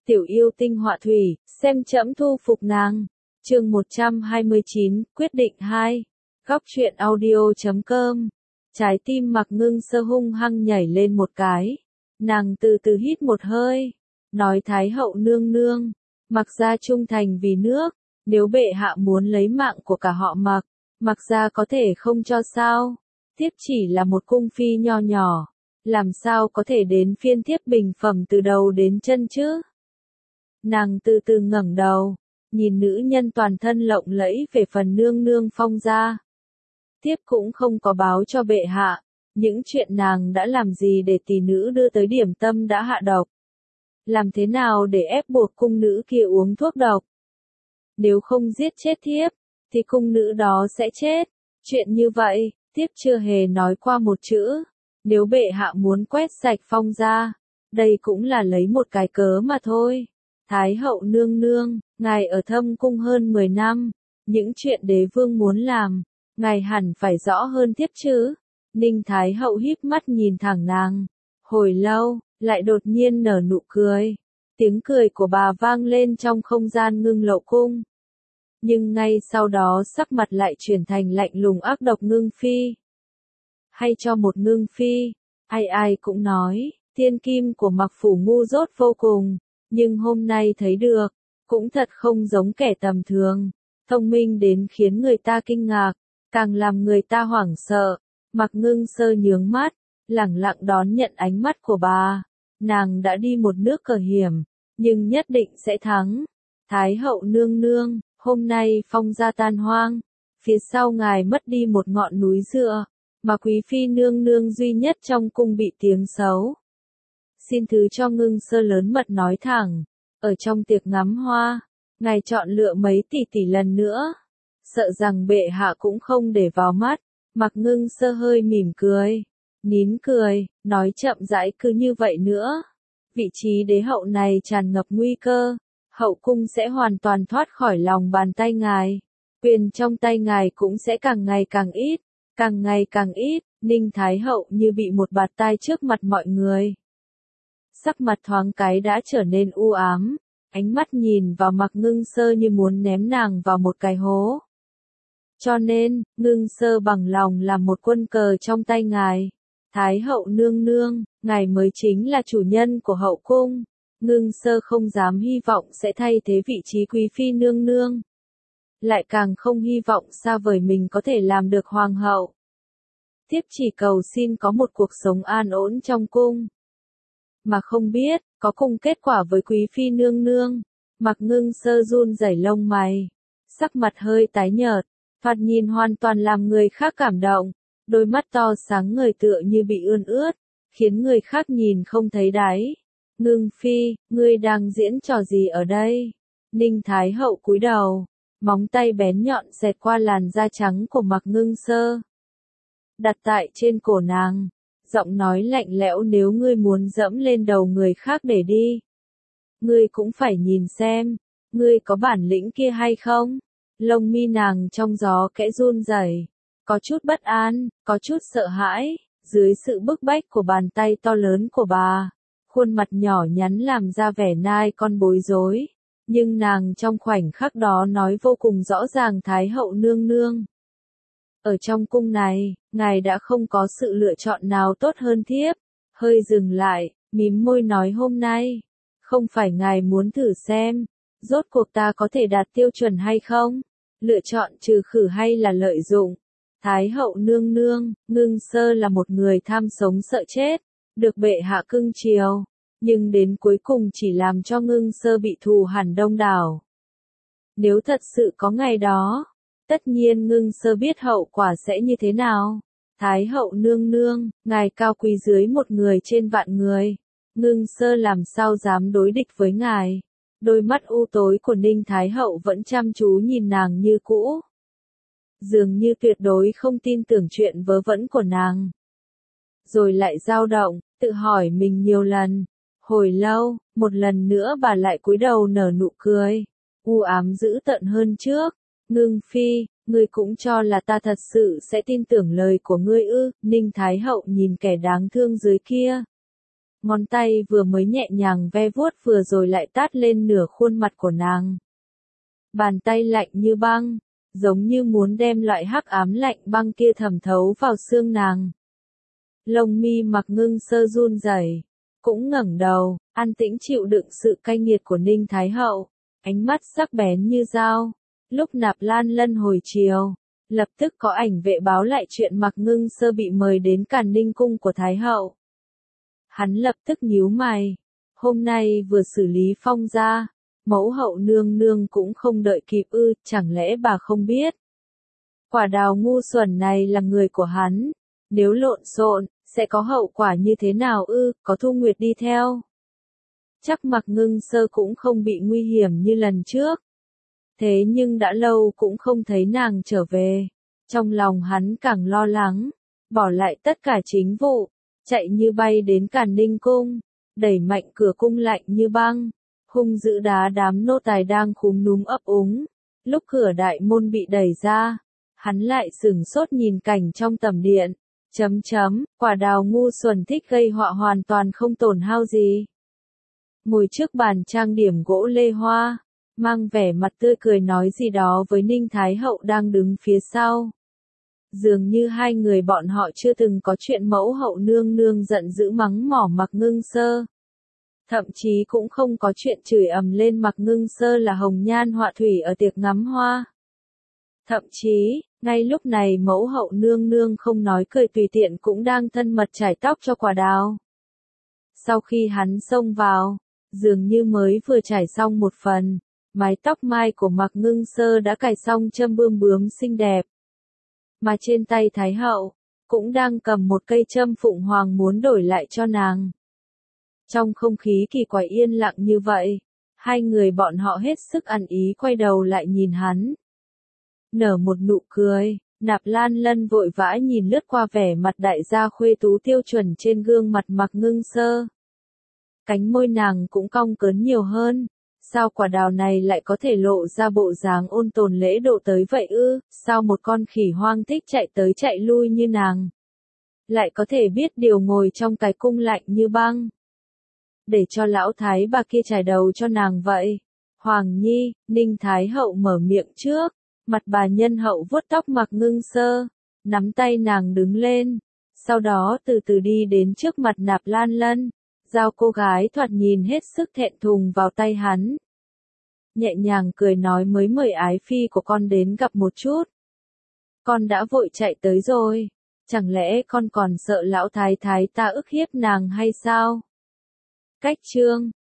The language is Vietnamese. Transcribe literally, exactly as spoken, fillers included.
tiểu yêu tinh họa thủy, xem trẫm thu phục nàng. Chương một trăm hai mươi chín, quyết định hai. Góc truyện audio chấm com. Trái tim Mạc Ngưng Sơ hung hăng nhảy lên một cái. Nàng từ từ hít một hơi, nói Thái hậu nương nương, Mạc gia trung thành vì nước, nếu bệ hạ muốn lấy mạng của cả họ Mạc, Mạc gia có thể không cho sao? Thiếp chỉ là một cung phi nho nhỏ, làm sao có thể đến phiên thiếp bình phẩm từ đầu đến chân chứ? Nàng từ từ ngẩng đầu, nhìn nữ nhân toàn thân lộng lẫy về phần nương nương Phong gia. Thiếp cũng không có báo cho bệ hạ, những chuyện nàng đã làm gì để tỷ nữ đưa tới điểm tâm đã hạ độc. Làm thế nào để ép buộc cung nữ kia uống thuốc độc? Nếu không giết chết thiếp, thì cung nữ đó sẽ chết. Chuyện như vậy, thiếp chưa hề nói qua một chữ. Nếu bệ hạ muốn quét sạch Phong gia, đây cũng là lấy một cái cớ mà thôi. Thái hậu nương nương, ngài ở thâm cung hơn mười năm, những chuyện đế vương muốn làm, ngài hẳn phải rõ hơn thiếp chứ. Ninh Thái hậu híp mắt nhìn thẳng nàng, hồi lâu, lại đột nhiên nở nụ cười. Tiếng cười của bà vang lên trong không gian Ngưng Lậu cung. Nhưng ngay sau đó sắc mặt lại chuyển thành lạnh lùng ác độc Ngưng phi. Hay cho một Ngưng phi, ai ai cũng nói, thiên kim của Mạc phủ ngu dốt vô cùng, nhưng hôm nay thấy được, cũng thật không giống kẻ tầm thường, thông minh đến khiến người ta kinh ngạc, càng làm người ta hoảng sợ. Mạc Ngưng Sơ nhướng mắt, lẳng lặng đón nhận ánh mắt của bà. Nàng đã đi một nước cờ hiểm, nhưng nhất định sẽ thắng. Thái hậu nương nương, hôm nay Phong gia tan hoang, phía sau ngài mất đi một ngọn núi dựa, mà quý phi nương nương duy nhất trong cung bị tiếng xấu. Xin thứ cho Ngưng Sơ lớn mật nói thẳng, ở trong tiệc ngắm hoa, ngài chọn lựa mấy tỷ tỷ lần nữa, sợ rằng bệ hạ cũng không để vào mắt. Mạc Ngưng Sơ hơi mỉm cười, nín cười, nói chậm rãi cứ như vậy nữa. Vị trí đế hậu này tràn ngập nguy cơ, hậu cung sẽ hoàn toàn thoát khỏi lòng bàn tay ngài. Quyền trong tay ngài cũng sẽ càng ngày càng ít, càng ngày càng ít. Ninh Thái hậu như bị một bạt tai trước mặt mọi người. Sắc mặt thoáng cái đã trở nên u ám, ánh mắt nhìn vào Mạc Ngưng Sơ như muốn ném nàng vào một cái hố. Cho nên, Ngưng Sơ bằng lòng làm một quân cờ trong tay ngài. Thái hậu nương nương, ngài mới chính là chủ nhân của hậu cung. Ngưng Sơ không dám hy vọng sẽ thay thế vị trí quý phi nương nương. Lại càng không hy vọng xa vời mình có thể làm được hoàng hậu. Thiếp chỉ cầu xin có một cuộc sống an ổn trong cung. Mà không biết, có cùng kết quả với quý phi nương nương. Mạc Ngưng Sơ run rẩy lông mày, sắc mặt hơi tái nhợt. Thoạt nhìn hoàn toàn làm người khác cảm động, đôi mắt to sáng ngời tựa như bị ươn ướt, khiến người khác nhìn không thấy đáy. Ngưng phi, ngươi đang diễn trò gì ở đây? Ninh Thái hậu cúi đầu, móng tay bén nhọn xẹt qua làn da trắng của Mạc Ngưng Sơ. Đặt tại trên cổ nàng, giọng nói lạnh lẽo, nếu ngươi muốn dẫm lên đầu người khác để đi, ngươi cũng phải nhìn xem, ngươi có bản lĩnh kia hay không? Lông mi nàng trong gió kẽ run rẩy, có chút bất an, có chút sợ hãi, dưới sự bức bách của bàn tay to lớn của bà, khuôn mặt nhỏ nhắn làm ra vẻ nai con bối rối, nhưng nàng trong khoảnh khắc đó nói vô cùng rõ ràng, Thái hậu nương nương. Ở trong cung này, ngài đã không có sự lựa chọn nào tốt hơn thiếp. Hơi dừng lại, mím môi nói, hôm nay, không phải ngài muốn thử xem, rốt cuộc ta có thể đạt tiêu chuẩn hay không? Lựa chọn trừ khử hay là lợi dụng? Thái hậu nương nương, Ngưng Sơ là một người tham sống sợ chết, được bệ hạ cưng chiều, nhưng đến cuối cùng chỉ làm cho Ngưng Sơ bị thù hằn đông đảo. Nếu thật sự có ngày đó, tất nhiên Ngưng Sơ biết hậu quả sẽ như thế nào. Thái hậu nương nương, ngài cao quý dưới một người trên vạn người, Ngưng Sơ làm sao dám đối địch với ngài. Đôi mắt u tối của Ninh Thái hậu vẫn chăm chú nhìn nàng như cũ, dường như tuyệt đối không tin tưởng chuyện vớ vẩn của nàng. Rồi lại dao động, tự hỏi mình nhiều lần. Hồi lâu, một lần nữa bà lại cúi đầu nở nụ cười, u ám dữ tợn hơn trước. Ngưng phi, ngươi cũng cho là ta thật sự sẽ tin tưởng lời của ngươi ư? Ninh Thái hậu nhìn kẻ đáng thương dưới kia, ngón tay vừa mới nhẹ nhàng ve vuốt vừa rồi lại tát lên nửa khuôn mặt của nàng. Bàn tay lạnh như băng, giống như muốn đem loại hắc ám lạnh băng kia thẩm thấu vào xương nàng. Lông mi Mặc Ngưng Sơ run rẩy, cũng ngẩng đầu, an tĩnh chịu đựng sự cay nghiệt của Ninh Thái Hậu, ánh mắt sắc bén như dao. Lúc Nạp Lan Lân hồi chiều, lập tức có ảnh vệ báo lại chuyện Mặc Ngưng Sơ bị mời đến Càn Ninh cung của Thái Hậu. Hắn lập tức nhíu mày, hôm nay vừa xử lý Phong gia, mẫu hậu nương nương cũng không đợi kịp ư, chẳng lẽ bà không biết? Quả đào ngu xuẩn này là người của hắn, nếu lộn xộn, sẽ có hậu quả như thế nào ư, có Thu Nguyệt đi theo. Chắc Mặc Ngưng Sơ cũng không bị nguy hiểm như lần trước. Thế nhưng đã lâu cũng không thấy nàng trở về. Trong lòng hắn càng lo lắng, bỏ lại tất cả chính vụ, chạy như bay đến Càn Ninh cung, đẩy mạnh cửa cung lạnh như băng, hung dữ đá đám nô tài đang khúm núm ấp úng. Lúc cửa đại môn bị đẩy ra, hắn lại sửng sốt nhìn cảnh trong tầm điện. Chấm chấm, quả đào ngu xuẩn thích gây họa hoàn toàn không tổn hao gì. Ngồi trước bàn trang điểm gỗ lê hoa, mang vẻ mặt tươi cười nói gì đó với Ninh Thái Hậu đang đứng phía sau. Dường như hai người bọn họ chưa từng có chuyện mẫu hậu nương nương giận dữ mắng mỏ Mặc Ngưng Sơ. Thậm chí cũng không có chuyện chửi ầm lên Mặc Ngưng Sơ là hồng nhan họa thủy ở tiệc ngắm hoa. Thậm chí, ngay lúc này mẫu hậu nương nương không nói cười tùy tiện cũng đang thân mật chải tóc cho quả đào. Sau khi hắn xông vào, dường như mới vừa trải xong một phần, mái tóc mai của Mặc Ngưng Sơ đã cài xong châm bươm bướm xinh đẹp. Mà trên tay Thái Hậu, cũng đang cầm một cây châm phụng hoàng muốn đổi lại cho nàng. Trong không khí kỳ quái yên lặng như vậy, hai người bọn họ hết sức ăn ý quay đầu lại nhìn hắn. Nở một nụ cười, Nạp Lan Lân vội vã nhìn lướt qua vẻ mặt đại gia khuê tú tiêu chuẩn trên gương mặt Mặc Ngưng Sơ. Cánh môi nàng cũng cong cớn nhiều hơn. Sao quả đào này lại có thể lộ ra bộ dáng ôn tồn lễ độ tới vậy ư? Sao một con khỉ hoang thích chạy tới chạy lui như nàng lại có thể biết điều ngồi trong cái cung lạnh như băng, để cho lão thái bà kia chải đầu cho nàng vậy? Hoàng nhi, Ninh Thái Hậu mở miệng trước, mặt bà nhân hậu vuốt tóc Mặc Ngưng Sơ, nắm tay nàng đứng lên, sau đó từ từ đi đến trước mặt Nạp Lan Lân, giao cô gái thoạt nhìn hết sức thẹn thùng vào tay hắn. Nhẹ nhàng cười nói mới mời ái phi của con đến gặp một chút. Con đã vội chạy tới rồi, chẳng lẽ con còn sợ lão thái thái ta ức hiếp nàng hay sao? Cách chương